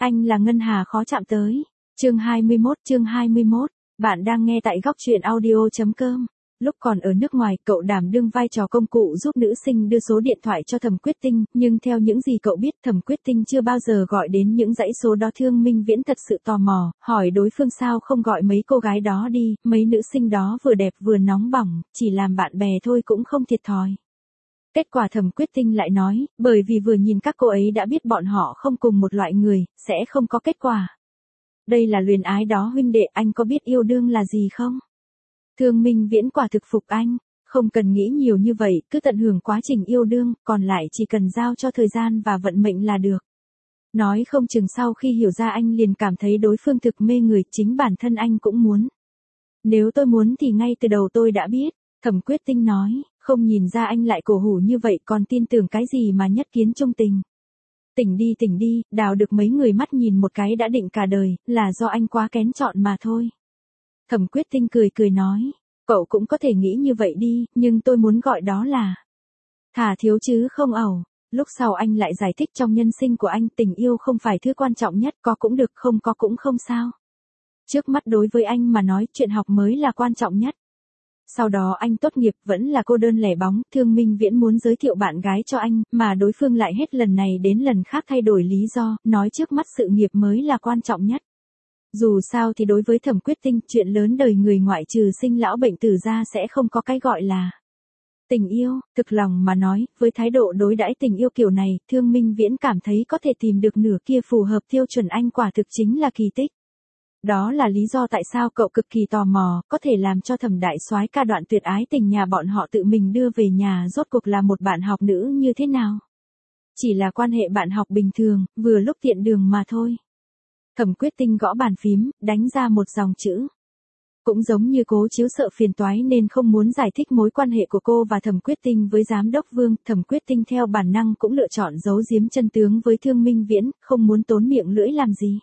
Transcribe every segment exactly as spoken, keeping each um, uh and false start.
Anh là ngân hà khó chạm tới. Chương hai mươi mốt, chương hai mươi mốt. Bạn đang nghe tại góc truyện audio chấm com. Lúc còn ở nước ngoài, cậu đảm đương vai trò công cụ giúp nữ sinh đưa số điện thoại cho Thẩm Quyết Tinh, nhưng theo những gì cậu biết, Thẩm Quyết Tinh chưa bao giờ gọi đến những dãy số đó. Thương Minh Viễn thật sự tò mò, hỏi đối phương sao không gọi mấy cô gái đó đi, mấy nữ sinh đó vừa đẹp vừa nóng bỏng, chỉ làm bạn bè thôi cũng không thiệt thòi. Kết quả Thẩm Quyết Tinh lại nói, bởi vì vừa nhìn các cô ấy đã biết bọn họ không cùng một loại người, sẽ không có kết quả. Đây là luyến ái đó huynh đệ, anh có biết yêu đương là gì không? Thương Minh Viễn quả thực phục anh, không cần nghĩ nhiều như vậy, cứ tận hưởng quá trình yêu đương, còn lại chỉ cần giao cho thời gian và vận mệnh là được. Nói không chừng sau khi hiểu ra anh liền cảm thấy đối phương thực mê người, chính bản thân anh cũng muốn. Nếu tôi muốn thì ngay từ đầu tôi đã biết, Thẩm Quyết Tinh nói, không nhìn ra anh lại cổ hủ như vậy còn tin tưởng cái gì mà nhất kiến trung tình. Tỉnh đi tỉnh đi, đào được mấy người mắt nhìn một cái đã định cả đời, là do anh quá kén chọn mà thôi. Thẩm Quyết Tinh cười cười nói, cậu cũng có thể nghĩ như vậy đi, nhưng tôi muốn gọi đó là thà thiếu chứ không ẩu. Lúc sau anh lại giải thích trong nhân sinh của anh tình yêu không phải thứ quan trọng nhất, có cũng được không có cũng không sao. Trước mắt đối với anh mà nói chuyện học mới là quan trọng nhất. Sau đó anh tốt nghiệp vẫn là cô đơn lẻ bóng, Thương Minh Viễn muốn giới thiệu bạn gái cho anh, mà đối phương lại hết lần này đến lần khác thay đổi lý do, nói trước mắt sự nghiệp mới là quan trọng nhất. Dù sao thì đối với Thẩm Quyết Tinh, chuyện lớn đời người ngoại trừ sinh lão bệnh tử ra sẽ không có cái gọi là tình yêu. Thực lòng mà nói, với thái độ đối đãi tình yêu kiểu này, Thương Minh Viễn cảm thấy có thể tìm được nửa kia phù hợp tiêu chuẩn anh quả thực chính là kỳ tích. Đó là lý do tại sao cậu cực kỳ tò mò, có thể làm cho Thẩm đại soái ca đoạn tuyệt ái tình nhà bọn họ tự mình đưa về nhà rốt cuộc là một bạn học nữ như thế nào. Chỉ là quan hệ bạn học bình thường, vừa lúc tiện đường mà thôi. Thẩm Quyết Tinh gõ bàn phím, đánh ra một dòng chữ. Cũng giống như Cố Chiếu sợ phiền toái nên không muốn giải thích mối quan hệ của cô và Thẩm Quyết Tinh với giám đốc Vương, Thẩm Quyết Tinh theo bản năng cũng lựa chọn giấu giếm chân tướng với Thương Minh Viễn, không muốn tốn miệng lưỡi làm gì.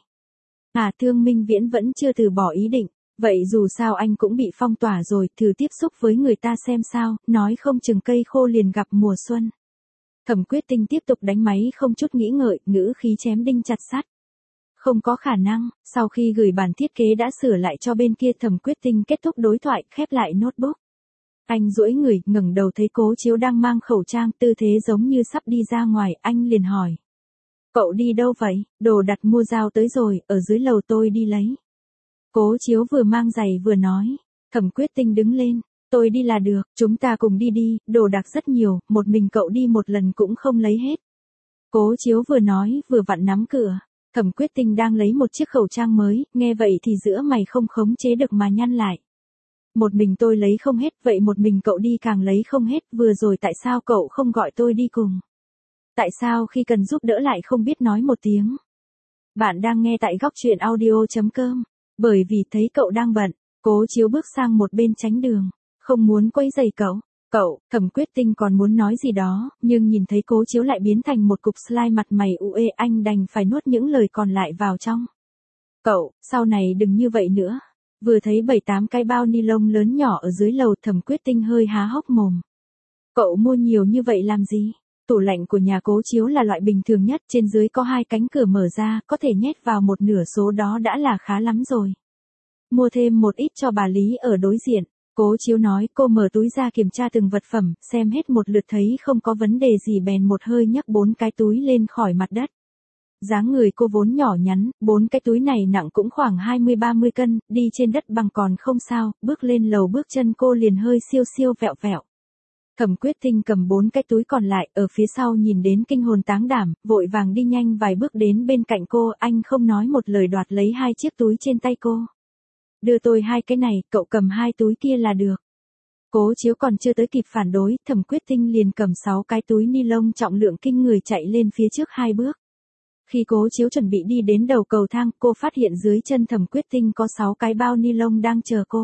À, Thương Minh Viễn vẫn chưa từ bỏ ý định, vậy dù sao anh cũng bị phong tỏa rồi, thử tiếp xúc với người ta xem sao, nói không chừng cây khô liền gặp mùa xuân. Thẩm Quyết Tinh tiếp tục đánh máy không chút nghĩ ngợi, ngữ khí chém đinh chặt sắt. Không có khả năng, sau khi gửi bản thiết kế đã sửa lại cho bên kia, Thẩm Quyết Tinh kết thúc đối thoại, khép lại notebook. Anh duỗi người, ngẩng đầu thấy Cố Chiếu đang mang khẩu trang, tư thế giống như sắp đi ra ngoài, anh liền hỏi. Cậu đi đâu vậy? Đồ đặt mua giao tới rồi, ở dưới lầu tôi đi lấy. Cố Chiếu vừa mang giày vừa nói. Thẩm Quyết Tinh đứng lên. Tôi đi là được, chúng ta cùng đi đi, đồ đặc rất nhiều, một mình cậu đi một lần cũng không lấy hết. Cố Chiếu vừa nói, vừa vặn nắm cửa. Thẩm Quyết Tinh đang lấy một chiếc khẩu trang mới, nghe vậy thì giữa mày không khống chế được mà nhăn lại. Một mình tôi lấy không hết, vậy một mình cậu đi càng lấy không hết, vừa rồi tại sao cậu không gọi tôi đi cùng? Tại sao khi cần giúp đỡ lại không biết nói một tiếng? Bạn đang nghe tại góc truyện audio chấm com. Bởi vì thấy cậu đang bận, Cố Chiếu bước sang một bên tránh đường, không muốn quấy rầy cậu. Cậu, Thẩm Quyết Tinh còn muốn nói gì đó, nhưng nhìn thấy Cố Chiếu lại biến thành một cục slime mặt mày u ê, anh đành phải nuốt những lời còn lại vào trong. Cậu, sau này đừng như vậy nữa. Vừa thấy bảy tám cái bao ni lông lớn nhỏ ở dưới lầu, Thẩm Quyết Tinh hơi há hốc mồm. Cậu mua nhiều như vậy làm gì? Tủ lạnh của nhà Cố Chiếu là loại bình thường nhất, trên dưới có hai cánh cửa mở ra, có thể nhét vào một nửa số đó đã là khá lắm rồi. Mua thêm một ít cho bà Lý ở đối diện. Cố Chiếu nói, cô mở túi ra kiểm tra từng vật phẩm, xem hết một lượt thấy không có vấn đề gì bèn một hơi nhấc bốn cái túi lên khỏi mặt đất. Dáng người cô vốn nhỏ nhắn, bốn cái túi này nặng cũng khoảng hai mươi ba mươi cân, đi trên đất bằng còn không sao, bước lên lầu bước chân cô liền hơi siêu siêu vẹo vẹo. Thẩm Quyết Tinh cầm bốn cái túi còn lại, ở phía sau nhìn đến kinh hồn táng đảm, vội vàng đi nhanh vài bước đến bên cạnh cô, anh không nói một lời đoạt lấy hai chiếc túi trên tay cô. Đưa tôi hai cái này, cậu cầm hai túi kia là được. Cố Chiếu còn chưa tới kịp phản đối, Thẩm Quyết Tinh liền cầm sáu cái túi ni lông trọng lượng kinh người chạy lên phía trước hai bước. Khi Cố Chiếu chuẩn bị đi đến đầu cầu thang, cô phát hiện dưới chân Thẩm Quyết Tinh có sáu cái bao ni lông đang chờ cô.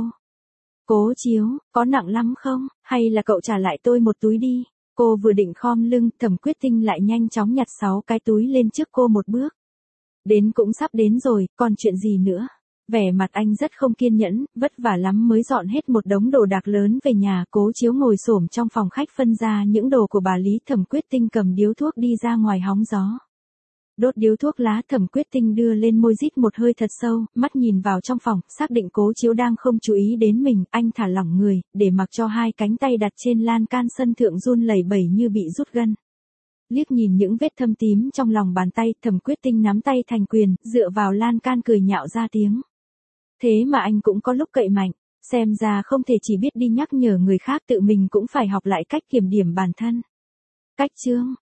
Cố Chiếu, có nặng lắm không, hay là cậu trả lại tôi một túi đi? Cô vừa định khom lưng, Thẩm Quyết Tinh lại nhanh chóng nhặt sáu cái túi lên trước cô một bước. Đến cũng sắp đến rồi, còn chuyện gì nữa? Vẻ mặt anh rất không kiên nhẫn, vất vả lắm mới dọn hết một đống đồ đạc lớn về nhà. Cố Chiếu ngồi xổm trong phòng khách phân ra những đồ của bà Lý. Thẩm Quyết Tinh cầm điếu thuốc đi ra ngoài hóng gió. Đốt điếu thuốc lá, Thẩm Quyết Tinh đưa lên môi rít một hơi thật sâu, mắt nhìn vào trong phòng, xác định Cố Chiếu đang không chú ý đến mình, anh thả lỏng người, để mặc cho hai cánh tay đặt trên lan can sân thượng run lẩy bẩy như bị rút gân. Liếc nhìn những vết thâm tím trong lòng bàn tay, Thẩm Quyết Tinh nắm tay thành quyền, dựa vào lan can cười nhạo ra tiếng. Thế mà anh cũng có lúc cậy mạnh, xem ra không thể chỉ biết đi nhắc nhở người khác, tự mình cũng phải học lại cách kiểm điểm bản thân. Cách chương